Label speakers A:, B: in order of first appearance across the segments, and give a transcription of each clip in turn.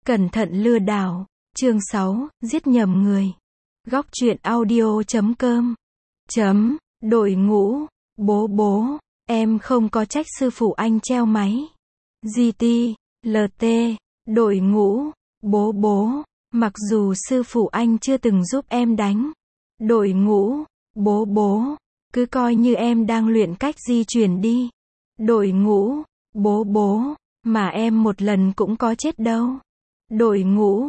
A: Cẩn thận lừa đảo. Chương 6, giết nhầm người. Góc truyện audio.com. Đội ngũ. Bố, em không có trách sư phụ anh treo máy. GT, LT, đội ngũ. Bố, mặc dù sư phụ anh chưa từng giúp em đánh. Đội ngũ. Bố, cứ coi như em đang luyện cách di chuyển đi. Đội ngũ. Bố, mà em một lần cũng có chết đâu. Đội ngũ.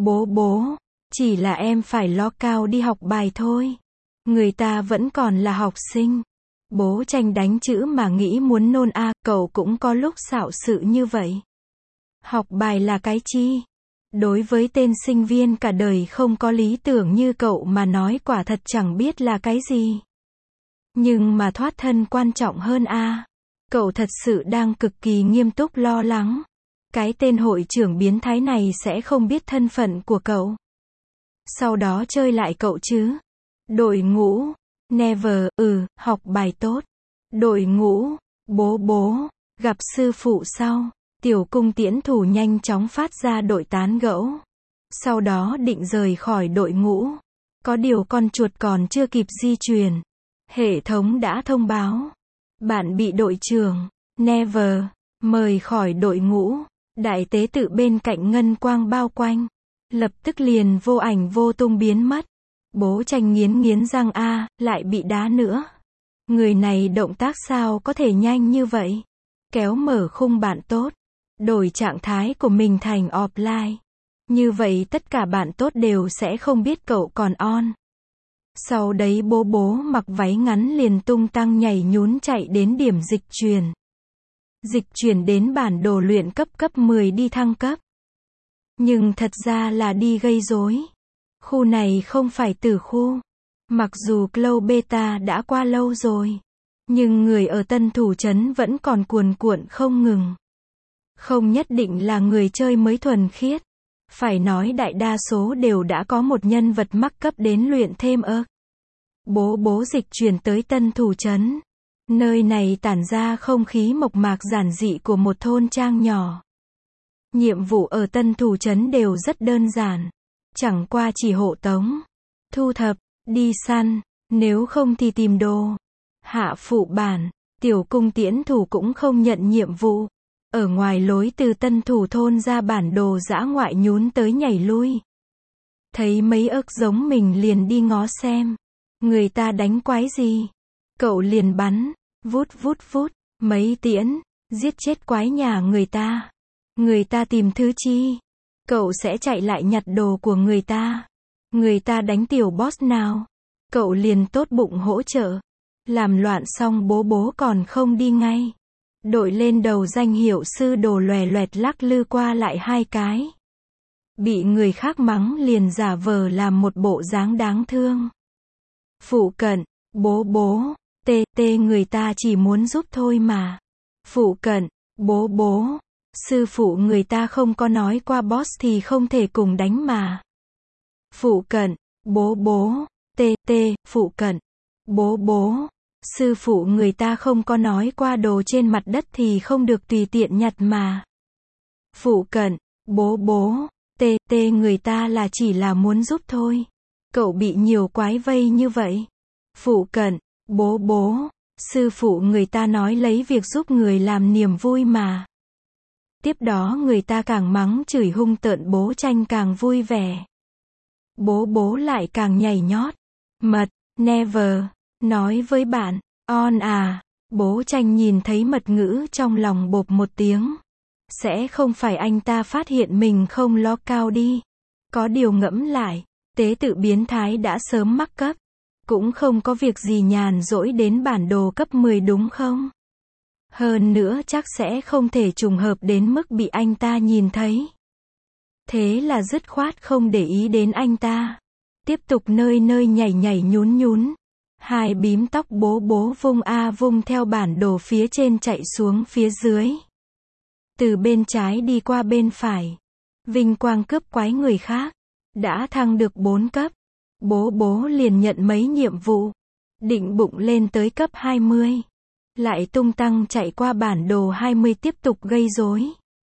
A: Bố, chỉ là em phải lo cao đi học bài thôi. Người ta vẫn còn là học sinh. Bố Tranh đánh chữ mà nghĩ muốn nôn a, cậu cũng có lúc xạo sự như vậy. Học bài là cái chi? Đối với tên sinh viên cả đời không có lý tưởng như cậu mà nói quả thật chẳng biết là cái gì. Nhưng mà thoát thân quan trọng hơn a. Cậu thật sự đang cực kỳ nghiêm túc lo lắng. Cái tên hội trưởng biến thái này sẽ không biết thân phận của cậu. Sau đó chơi lại cậu chứ. Đội ngũ. Never, học bài tốt. Đội ngũ. Bố, gặp sư phụ sau. Tiểu cung tiễn thủ nhanh chóng phát ra đội tán gẫu. Sau đó định rời khỏi đội ngũ. Có điều con chuột còn chưa kịp di chuyển. Hệ thống đã thông báo. Bạn bị đội trưởng. Never. Mời khỏi đội ngũ. Đại tế tự bên cạnh ngân quang bao quanh. Lập tức liền vô ảnh vô tung biến mất. Bố Tranh nghiến răng lại bị đá nữa. Người này động tác sao có thể nhanh như vậy? Kéo mở khung bạn tốt. Đổi trạng thái của mình thành offline. Như vậy tất cả bạn tốt đều sẽ không biết cậu còn on. Sau đấy bố mặc váy ngắn liền tung tăng nhảy nhún chạy đến điểm dịch chuyển. Dịch chuyển đến bản đồ luyện cấp 10 đi thăng cấp. Nhưng thật ra là đi gây rối. Khu này không phải tử khu. Mặc dù Cloud Beta đã qua lâu rồi. Nhưng người ở Tân Thủ Trấn vẫn còn cuồn cuộn không ngừng. Không nhất định là người chơi mới thuần khiết. Phải nói đại đa số đều đã có một nhân vật mắc cấp đến luyện thêm Bố dịch chuyển tới Tân Thủ Trấn. Nơi này tản ra không khí mộc mạc giản dị của một thôn trang nhỏ. Nhiệm vụ ở Tân Thủ Trấn đều rất đơn giản. Chẳng qua chỉ hộ tống, thu thập, đi săn, nếu không thì tìm đồ. Hạ phụ bản, tiểu cung tiễn thủ cũng không nhận nhiệm vụ. Ở ngoài lối từ Tân Thủ thôn ra bản đồ dã ngoại nhún tới nhảy lui. Thấy mấy giống mình liền đi ngó xem. Người ta đánh quái gì? Cậu liền bắn, vút, mấy tiễn, giết chết quái nhà người ta. Người ta tìm thứ chi? Cậu sẽ chạy lại nhặt đồ của người ta. Người ta đánh tiểu boss nào? Cậu liền tốt bụng hỗ trợ. Làm loạn xong bố còn không đi ngay. Đội lên đầu danh hiệu sư đồ loè loẹt lắc lư qua lại 2 cái. Bị người khác mắng liền giả vờ làm một bộ dáng đáng thương. Phụ cận, bố, người ta chỉ muốn giúp thôi mà. Phụ cận, bố, sư phụ người ta không có nói qua boss thì không thể cùng đánh mà. Phụ cận, bố, phụ cận, bố, sư phụ người ta không có nói qua đồ trên mặt đất thì không được tùy tiện nhặt mà. Phụ cận, bố, người ta là chỉ là muốn giúp thôi. Cậu bị nhiều quái vây như vậy. Phụ cận, bố, sư phụ người ta nói lấy việc giúp người làm niềm vui mà. Tiếp đó người ta càng mắng chửi hung tợn bố Tranh càng vui vẻ. Bố lại càng nhảy nhót. Mật, never, nói với bạn, on bố Tranh nhìn thấy mật ngữ trong lòng bộp một tiếng. Sẽ không phải anh ta phát hiện mình không lo cao đi. Có điều ngẫm lại, tế tự biến thái đã sớm mắc cấp. Cũng không có việc gì nhàn rỗi đến bản đồ cấp 10 đúng không? Hơn nữa chắc sẽ không thể trùng hợp đến mức bị anh ta nhìn thấy. Thế là dứt khoát không để ý đến anh ta. Tiếp tục nơi nhảy nhún. 2 bím tóc bố vung theo bản đồ phía trên chạy xuống phía dưới. Từ bên trái đi qua bên phải. Vinh quang cướp quái người khác. Đã thăng được 4 cấp. Bố liền nhận mấy nhiệm vụ. Định bụng lên tới cấp 20. Lại tung tăng chạy qua bản đồ 20 tiếp tục gây rối.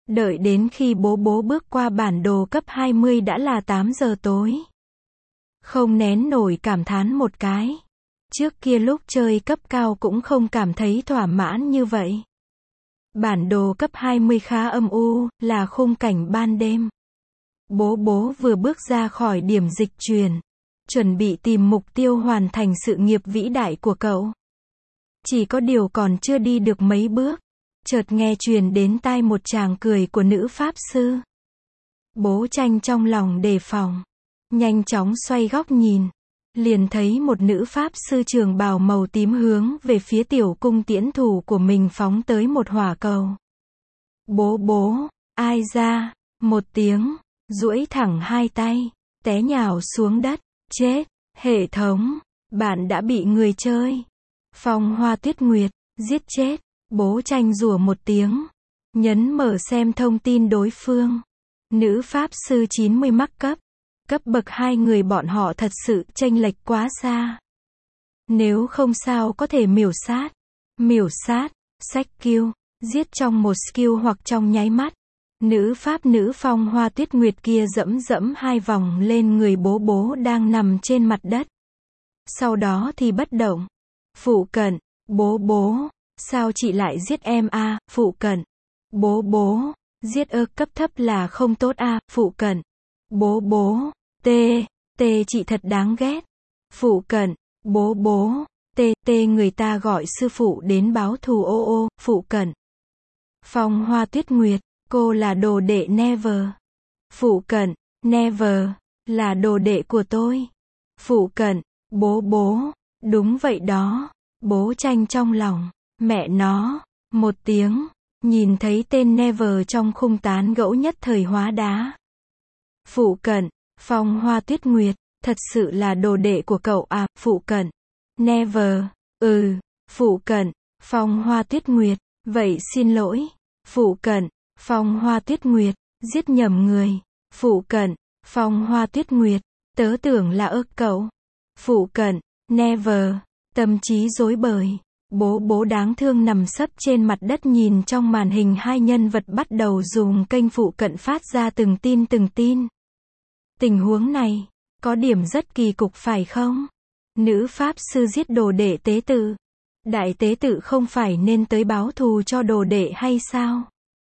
A: Đợi đến khi bố bố bước qua bản đồ cấp 20 đã là 8 giờ tối. Không nén nổi cảm thán một cái. Trước kia lúc chơi cấp cao cũng không cảm thấy thỏa mãn như vậy. Bản đồ cấp 20 khá âm u, là khung cảnh ban đêm. Bố bố vừa bước ra khỏi điểm dịch chuyển, chuẩn bị tìm mục tiêu hoàn thành sự nghiệp vĩ đại của cậu. Chỉ có điều còn chưa đi được mấy bước, chợt nghe truyền đến tai một tràng cười của nữ pháp sư. Bố Tranh trong lòng đề phòng, nhanh chóng xoay góc nhìn, liền thấy một nữ pháp sư trường bào màu tím hướng về phía tiểu cung tiễn thủ của mình phóng tới một hỏa cầu. Bố bố, ai ra, một tiếng, duỗi thẳng hai tay, té nhào xuống đất, chết, hệ thống, bạn đã bị người chơi. Phong Hoa Tuyết Nguyệt, giết chết, bố Tranh rủa một tiếng, nhấn mở xem thông tin đối phương. Nữ pháp sư 90 mắc cấp. Cấp bậc hai người bọn họ thật sự chênh lệch quá xa. Nếu không sao có thể miểu sát. Miểu sát, sách skill, giết trong một skill hoặc trong nháy mắt. Nữ Phong Hoa Tuyết Nguyệt kia dẫm dẫm hai vòng lên người bố bố đang nằm trên mặt đất. Sau đó thì bất động. Phụ cận, bố bố, sao chị lại giết em a? Phụ cận, bố bố, giết cấp thấp là không tốt a? Phụ cận, bố bố, chị thật đáng ghét. Phụ cận, bố bố, người ta gọi sư phụ đến báo thù ô. Phụ cận, Phong Hoa Tuyết Nguyệt, cô là đồ đệ Never. Phụ cận, Never, là đồ đệ của tôi. Phụ cận, bố bố, đúng vậy đó. Bố Tranh trong lòng, mẹ nó, một tiếng, nhìn thấy tên Never trong khung tán gẫu nhất thời hóa đá. Phụ cận, Phong Hoa Tuyết Nguyệt, thật sự là đồ đệ của cậu à? Phụ cận, Never, phụ cận, Phong Hoa Tuyết Nguyệt, vậy xin lỗi. Phụ cận, Phong Hoa Tuyết Nguyệt, giết nhầm người. Phụ cận, Phong Hoa Tuyết Nguyệt, tớ tưởng là cậu. Phụ cận, Never, tâm trí rối bời. Bố bố đáng thương nằm sấp trên mặt đất nhìn trong màn hình hai nhân vật bắt đầu dùng kênh phụ cận phát ra từng tin. Tình huống này, có điểm rất kỳ cục phải không? Nữ pháp sư giết đồ đệ tế tự. Đại tế tự không phải nên tới báo thù cho đồ đệ hay sao?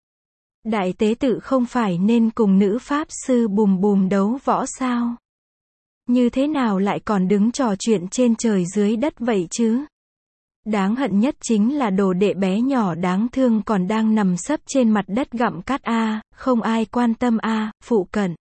A: Đại tế tự không phải nên cùng nữ pháp sư bùm đấu võ sao? Như thế nào lại còn đứng trò chuyện trên trời dưới đất vậy chứ? Đáng hận nhất chính là đồ đệ bé nhỏ đáng thương còn đang nằm sấp trên mặt đất gặm cát a, không ai quan tâm a. Phụ cận,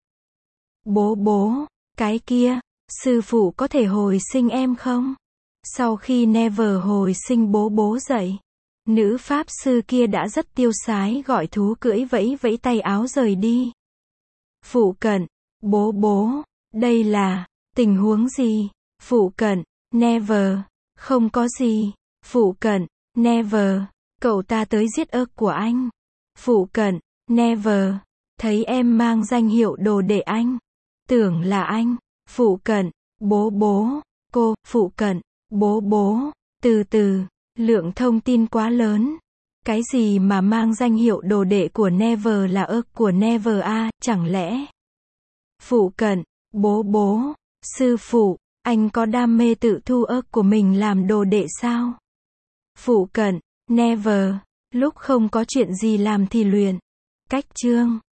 A: bố bố, cái kia, sư phụ có thể hồi sinh em không? Sau khi Never hồi sinh bố bố dậy, nữ pháp sư kia đã rất tiêu sái gọi thú cưỡi vẫy vẫy tay áo rời đi. Phụ cận, bố bố, đây là tình huống gì? Phụ cận, Never, không có gì. Phụ cận, Never, cậu ta tới giết của anh. Phụ cận, Never, thấy em mang danh hiệu đồ đệ anh. Tưởng là anh. Phụ cận, bố bố, cô. Phụ cận, bố bố, từ, lượng thông tin quá lớn. Cái gì mà mang danh hiệu đồ đệ của Never là của Never a, chẳng lẽ? Phụ cận, bố bố, sư phụ, anh có đam mê tự thu của mình làm đồ đệ sao? Phụ cận, Never, lúc không có chuyện gì làm thì luyện. Cách chương